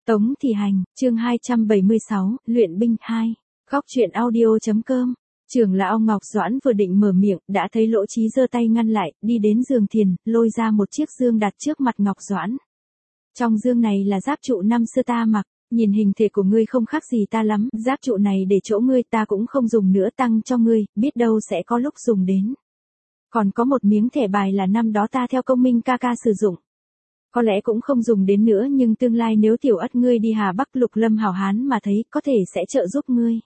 Tống Thị Hành, chương 276, luyện binh 2. Góc truyện audio.com. Trưởng lão Ngọc Doãn vừa định mở miệng, đã thấy Lỗ Chí giơ tay ngăn lại, đi đến giường thiền, lôi ra một chiếc dương đặt trước mặt Ngọc Doãn. Trong dương này là giáp trụ năm xưa ta mặc, nhìn hình thể của ngươi không khác gì ta lắm, giáp trụ này để chỗ ngươi ta cũng không dùng nữa, tăng cho ngươi, biết đâu sẽ có lúc dùng đến. Còn có một miếng thẻ bài là năm đó ta theo công minh ca ca sử dụng. Có lẽ cũng không dùng đến nữa, nhưng tương lai nếu tiểu ất ngươi đi Hà Bắc Lục Lâm hảo hán mà thấy, có thể sẽ trợ giúp ngươi.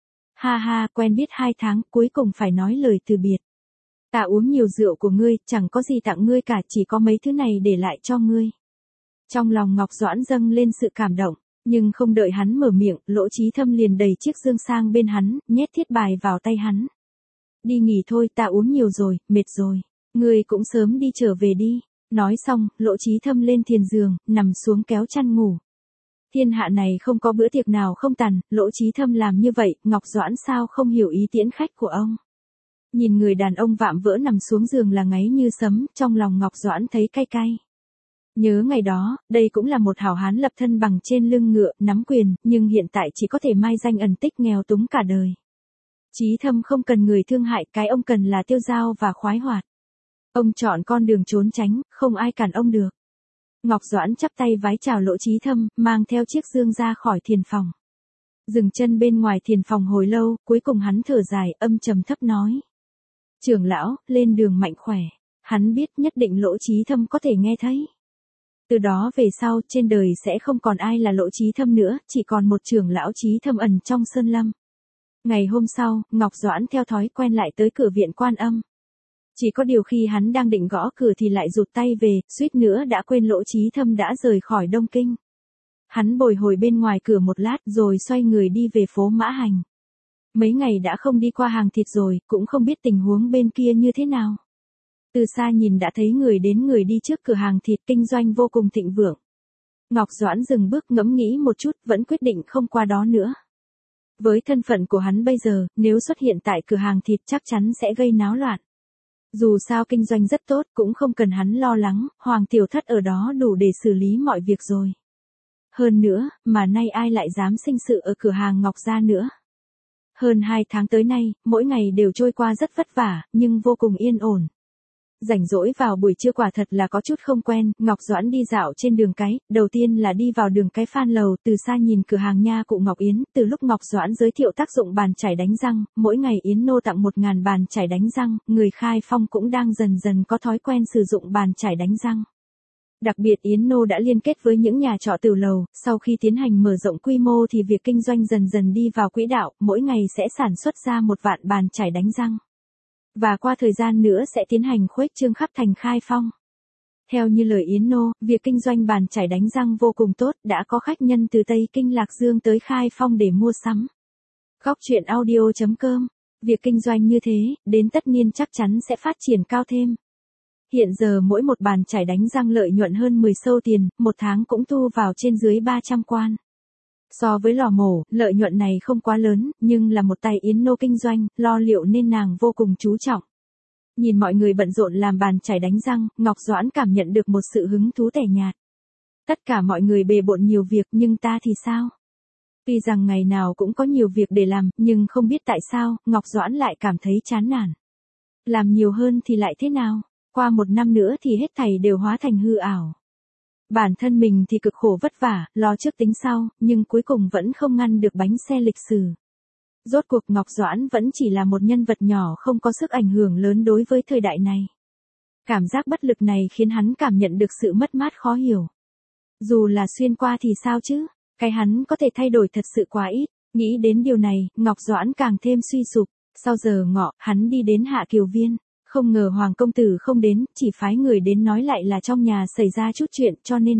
Ha ha, quen biết 2 tháng, cuối cùng phải nói lời từ biệt. Ta uống nhiều rượu của ngươi, chẳng có gì tặng ngươi cả, chỉ có mấy thứ này để lại cho ngươi. Trong lòng Ngọc Doãn dâng lên sự cảm động, nhưng không đợi hắn mở miệng, Lỗ Chí Thâm liền đẩy chiếc dương sang bên hắn, nhét thiết bài vào tay hắn. Đi nghỉ thôi, ta uống nhiều rồi, mệt rồi. Ngươi cũng sớm đi trở về đi. Nói xong, Lỗ Chí Thâm lên thiền giường, nằm xuống kéo chăn ngủ. Thiên hạ này không có bữa tiệc nào không tàn, Lỗ Chí Thâm làm như vậy, Ngọc Doãn sao không hiểu ý tiễn khách của ông. Nhìn người đàn ông vạm vỡ nằm xuống giường là ngáy như sấm, trong lòng Ngọc Doãn thấy cay cay. Nhớ ngày đó, đây cũng là một hảo hán lập thân bằng trên lưng ngựa, nắm quyền, nhưng hiện tại chỉ có thể mai danh ẩn tích nghèo túng cả đời. Chí Thâm không cần người thương hại, cái ông cần là tiêu dao và khoái hoạt. Ông chọn con đường trốn tránh, không ai cản ông được. Ngọc Doãn chắp tay vái chào Lỗ Chí Thâm, mang theo chiếc dương ra khỏi thiền phòng. Dừng chân bên ngoài thiền phòng hồi lâu, cuối cùng hắn thở dài, âm trầm thấp nói. Trưởng lão, lên đường mạnh khỏe. Hắn biết nhất định Lỗ Chí Thâm có thể nghe thấy. Từ đó về sau, trên đời sẽ không còn ai là Lỗ Chí Thâm nữa, chỉ còn một trưởng lão Chí Thâm ẩn trong sơn lâm. Ngày hôm sau, Ngọc Doãn theo thói quen lại tới cửa viện Quan Âm. Chỉ có điều khi hắn đang định gõ cửa thì lại rụt tay về, suýt nữa đã quên Lỗ Chí Thâm đã rời khỏi Đông Kinh. Hắn bồi hồi bên ngoài cửa một lát rồi xoay người đi về phố Mã Hành. Mấy ngày đã không đi qua hàng thịt rồi, cũng không biết tình huống bên kia như thế nào. Từ xa nhìn đã thấy người đến người đi trước cửa hàng thịt, kinh doanh vô cùng thịnh vượng. Ngọc Doãn dừng bước ngẫm nghĩ một chút, vẫn quyết định không qua đó nữa. Với thân phận của hắn bây giờ, nếu xuất hiện tại cửa hàng thịt chắc chắn sẽ gây náo loạn. Dù sao kinh doanh rất tốt, cũng không cần hắn lo lắng, Hoàng Tiểu Thất ở đó đủ để xử lý mọi việc rồi. Hơn nữa, mà nay ai lại dám sinh sự ở cửa hàng Ngọc gia nữa. Hơn 2 tháng tới nay, mỗi ngày đều trôi qua rất vất vả, nhưng vô cùng yên ổn. Rảnh rỗi vào buổi trưa quả thật là có chút không quen, Ngọc Doãn đi dạo trên đường cái, đầu tiên là đi vào đường cái Phan Lầu, từ xa nhìn cửa hàng nha cụ Ngọc Yến, từ lúc Ngọc Doãn giới thiệu tác dụng bàn chải đánh răng, mỗi ngày Yến nô tặng 1000 bàn chải đánh răng, người Khai Phong cũng đang dần dần có thói quen sử dụng bàn chải đánh răng. Đặc biệt Yến nô đã liên kết với những nhà trọ tiểu lầu, sau khi tiến hành mở rộng quy mô thì việc kinh doanh dần dần đi vào quỹ đạo, mỗi ngày sẽ sản xuất ra 1 vạn bàn chải đánh răng. Và qua thời gian nữa sẽ tiến hành khuếch trương khắp thành Khai Phong. Theo như lời Yến nô, việc kinh doanh bàn chải đánh răng vô cùng tốt, đã có khách nhân từ Tây Kinh Lạc Dương tới Khai Phong để mua sắm. Góc truyện audio.com. Việc kinh doanh như thế, đến tất niên chắc chắn sẽ phát triển cao thêm. Hiện giờ mỗi một bàn chải đánh răng lợi nhuận hơn 10 sâu tiền, 1 tháng cũng thu vào trên dưới 300 quan. So với lò mổ, lợi nhuận này không quá lớn, nhưng là một tay Yến nô kinh doanh, lo liệu nên nàng vô cùng chú trọng. Nhìn mọi người bận rộn làm bàn chải đánh răng, Ngọc Doãn cảm nhận được một sự hứng thú tẻ nhạt. Tất cả mọi người bề bộn nhiều việc, nhưng ta thì sao? Tuy rằng ngày nào cũng có nhiều việc để làm, nhưng không biết tại sao, Ngọc Doãn lại cảm thấy chán nản. Làm nhiều hơn thì lại thế nào? Qua 1 năm nữa thì hết thảy đều hóa thành hư ảo. Bản thân mình thì cực khổ vất vả, lo trước tính sau, nhưng cuối cùng vẫn không ngăn được bánh xe lịch sử. Rốt cuộc Ngọc Doãn vẫn chỉ là một nhân vật nhỏ không có sức ảnh hưởng lớn đối với thời đại này. Cảm giác bất lực này khiến hắn cảm nhận được sự mất mát khó hiểu. Dù là xuyên qua thì sao chứ, cái hắn có thể thay đổi thật sự quá ít. Nghĩ đến điều này, Ngọc Doãn càng thêm suy sụp. Sau giờ ngọ, hắn đi đến Hạ Kiều Viên. Không ngờ Hoàng công tử không đến, chỉ phái người đến nói lại là trong nhà xảy ra chút chuyện cho nên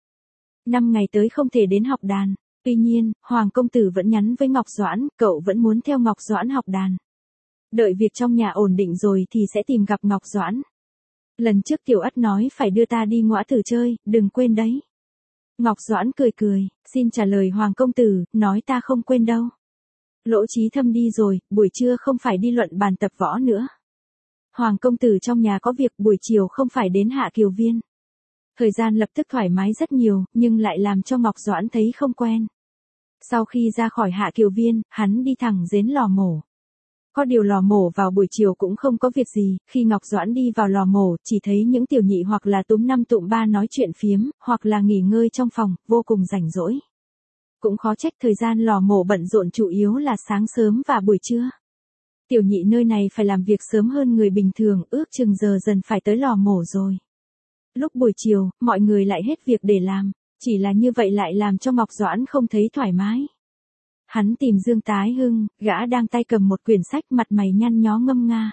3-5 ngày tới không thể đến học đàn. Tuy nhiên, Hoàng công tử vẫn nhắn với Ngọc Doãn, cậu vẫn muốn theo Ngọc Doãn học đàn. Đợi việc trong nhà ổn định rồi thì sẽ tìm gặp Ngọc Doãn. Lần trước Tiểu Ất nói phải đưa ta đi Ngõa Tử chơi, đừng quên đấy. Ngọc Doãn cười cười, xin trả lời Hoàng công tử, nói ta không quên đâu. Lỗ Chí Thâm đi rồi, buổi trưa không phải đi luận bàn tập võ nữa. Hoàng công tử trong nhà có việc, buổi chiều không phải đến Hạ Kiều Viên. Thời gian lập tức thoải mái rất nhiều, nhưng lại làm cho Ngọc Doãn thấy không quen. Sau khi ra khỏi Hạ Kiều Viên, hắn đi thẳng đến lò mổ. Có điều lò mổ vào buổi chiều cũng không có việc gì, khi Ngọc Doãn đi vào lò mổ, chỉ thấy những tiểu nhị hoặc là túm năm tụm ba nói chuyện phiếm, hoặc là nghỉ ngơi trong phòng, vô cùng rảnh rỗi. Cũng khó trách thời gian lò mổ bận rộn chủ yếu là sáng sớm và buổi trưa. Tiểu nhị nơi này phải làm việc sớm hơn người bình thường, ước chừng giờ dần phải tới lò mổ rồi. Lúc buổi chiều, mọi người lại hết việc để làm, chỉ là như vậy lại làm cho Ngọc Doãn không thấy thoải mái. Hắn tìm Dương Tái Hưng, gã đang tay cầm một quyển sách, mặt mày nhăn nhó ngâm nga.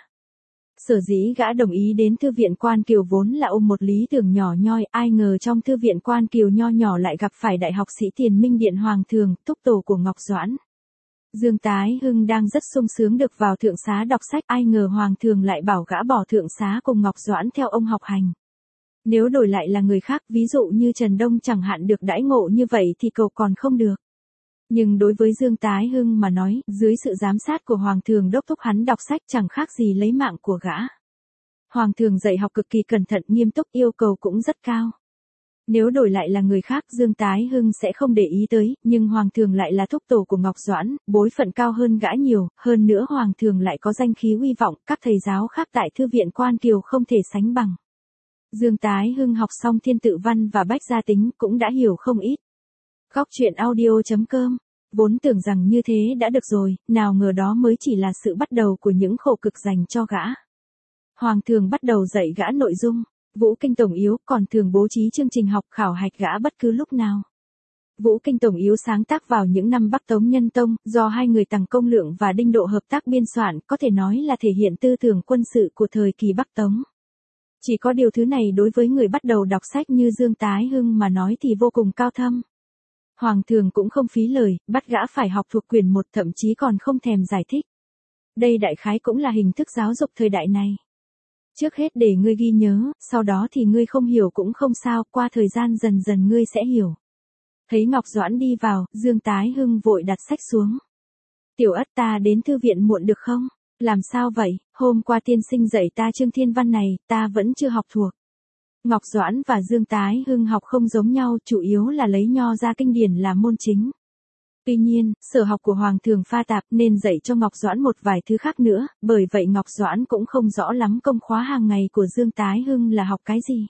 Sở dĩ gã đồng ý đến thư viện Quan Kiều vốn là ôm một lý tưởng nhỏ nhoi, ai ngờ trong thư viện Quan Kiều nho nhỏ lại gặp phải đại học sĩ Tiền Minh Điện Hoàng Thường, thúc tổ của Ngọc Doãn. Dương Tái Hưng đang rất sung sướng được vào thượng xá đọc sách, ai ngờ Hoàng Thường lại bảo gã bỏ thượng xá cùng Ngọc Doãn theo ông học hành. Nếu đổi lại là người khác, ví dụ như Trần Đông chẳng hạn được đãi ngộ như vậy thì cậu còn không được. Nhưng đối với Dương Tái Hưng mà nói, dưới sự giám sát của Hoàng Thường đốc thúc hắn đọc sách chẳng khác gì lấy mạng của gã. Hoàng Thường dạy học cực kỳ cẩn thận nghiêm túc, yêu cầu cũng rất cao. Nếu đổi lại là người khác, Dương Tái Hưng sẽ không để ý tới, nhưng Hoàng Thường lại là thúc tổ của Ngọc Doãn, bối phận cao hơn gã nhiều, hơn nữa Hoàng Thường lại có danh khí uy vọng, các thầy giáo khác tại thư viện Quan Kiều không thể sánh bằng. Dương Tái Hưng học xong Thiên Tự Văn và Bách Gia Tính cũng đã hiểu không ít. Góc truyện audio.com, vốn tưởng rằng như thế đã được rồi, nào ngờ đó mới chỉ là sự bắt đầu của những khổ cực dành cho gã. Hoàng Thường bắt đầu dạy gã nội dung, Vũ Kinh Tổng Yếu còn thường bố trí chương trình học khảo hạch gã bất cứ lúc nào. Vũ Kinh Tổng Yếu sáng tác vào những năm Bắc Tống Nhân Tông, do hai người Tằng Công Lượng và Đinh Độ hợp tác biên soạn, có thể nói là thể hiện tư tưởng quân sự của thời kỳ Bắc Tống. Chỉ có điều thứ này đối với người bắt đầu đọc sách như Dương Tái Hưng mà nói thì vô cùng cao thâm. Hoàng Thường cũng không phí lời, bắt gã phải học thuộc quyển 1, thậm chí còn không thèm giải thích. Đây đại khái cũng là hình thức giáo dục thời đại này. Trước hết để ngươi ghi nhớ, sau đó thì ngươi không hiểu cũng không sao, qua thời gian dần dần ngươi sẽ hiểu. Thấy Ngọc Doãn đi vào, Dương Tái Hưng vội đặt sách xuống. Tiểu Ất, ta đến thư viện muộn được không? Làm sao vậy, hôm qua tiên sinh dạy ta chương thiên văn này, ta vẫn chưa học thuộc. Ngọc Doãn và Dương Tái Hưng học không giống nhau, chủ yếu là lấy nho ra kinh điển làm môn chính. Tuy nhiên, sở học của Hoàng Thường pha tạp nên dạy cho Ngọc Doãn một vài thứ khác nữa, bởi vậy Ngọc Doãn cũng không rõ lắm công khóa hàng ngày của Dương Tái Hưng là học cái gì.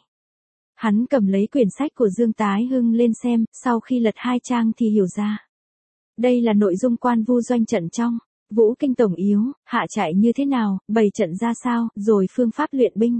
Hắn cầm lấy quyển sách của Dương Tái Hưng lên xem, sau khi lật 2 trang thì hiểu ra. Đây là nội dung quan vu doanh trận trong Vũ Kinh Tổng Yếu, hạ trại như thế nào, bày trận ra sao, rồi phương pháp luyện binh.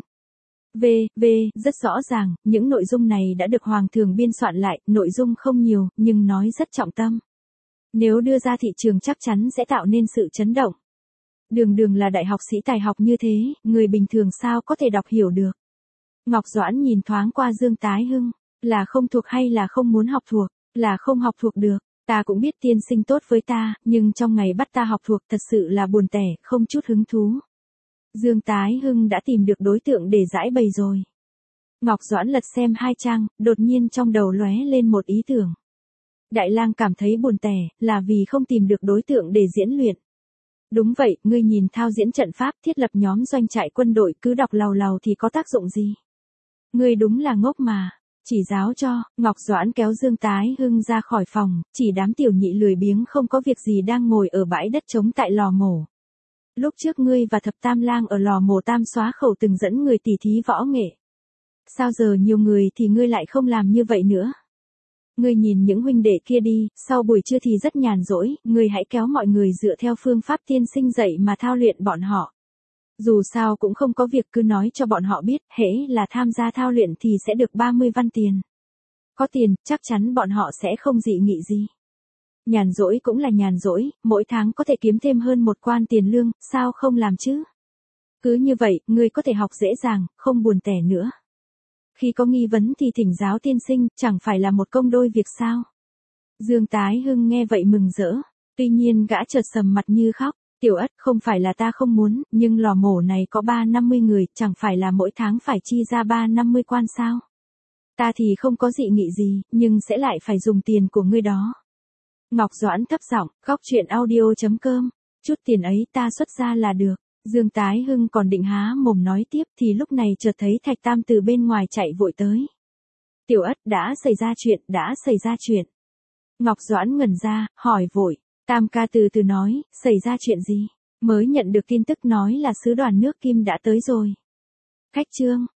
Rất rõ ràng, những nội dung này đã được Hoàng Thường biên soạn lại, nội dung không nhiều, nhưng nói rất trọng tâm. Nếu đưa ra thị trường chắc chắn sẽ tạo nên sự chấn động. Đường là đại học sĩ tài học như thế, người bình thường sao có thể đọc hiểu được. Ngọc Doãn nhìn thoáng qua Dương Tái Hưng, là không thuộc hay là không muốn học thuộc, là không học thuộc được. Ta cũng biết tiên sinh tốt với ta, nhưng trong ngày bắt ta học thuộc thật sự là buồn tẻ, không chút hứng thú. Dương Tái Hưng đã tìm được đối tượng để giải bày rồi. Ngọc Doãn lật xem 2 trang, đột nhiên trong đầu lóe lên một ý tưởng. Đại lang cảm thấy buồn tẻ, là vì không tìm được đối tượng để diễn luyện. Đúng vậy, ngươi nhìn thao diễn trận pháp, thiết lập nhóm doanh trại quân đội, cứ đọc làu làu thì có tác dụng gì? Ngươi đúng là ngốc mà. Chỉ giáo cho, Ngọc Doãn kéo Dương Tái Hưng ra khỏi phòng, chỉ đám tiểu nhị lười biếng không có việc gì đang ngồi ở bãi đất trống tại lò mổ. Lúc trước ngươi và Thập Tam Lang ở lò mổ Tam Xóa Khẩu từng dẫn người tỉ thí võ nghệ. Sao giờ nhiều người thì ngươi lại không làm như vậy nữa? Ngươi nhìn những huynh đệ kia đi, sau buổi trưa thì rất nhàn rỗi, ngươi hãy kéo mọi người dựa theo phương pháp tiên sinh dạy mà thao luyện bọn họ. Dù sao cũng không có việc, cứ nói cho bọn họ biết, hễ là tham gia thao luyện thì sẽ được 30 văn tiền. Có tiền, chắc chắn bọn họ sẽ không dị nghị gì. Nhàn rỗi cũng là nhàn rỗi, mỗi tháng có thể kiếm thêm hơn 1 quan tiền lương, sao không làm chứ? Cứ như vậy, ngươi có thể học dễ dàng, không buồn tẻ nữa. Khi có nghi vấn thì thỉnh giáo tiên sinh, chẳng phải là một công đôi việc sao? Dương Tái Hưng nghe vậy mừng rỡ, tuy nhiên gã chợt sầm mặt như khóc. Tiểu Ất, không phải là ta không muốn, nhưng lò mổ này có 350 người, chẳng phải là mỗi tháng phải chi ra 350 quan sao? Ta thì không có dị nghị gì, nhưng sẽ lại phải dùng tiền của ngươi đó. Ngọc Doãn thấp giọng, góc truyện audio.com, chút tiền ấy ta xuất ra là được. Dương Tái Hưng còn định há mồm nói tiếp thì lúc này chợt thấy Thạch Tam từ bên ngoài chạy vội tới. Tiểu Ất, đã xảy ra chuyện. Ngọc Doãn ngẩn ra, hỏi vội. Tam ca từ từ nói, xảy ra chuyện gì? Mới nhận được tin tức nói là sứ đoàn nước Kim đã tới rồi. Khách Trương,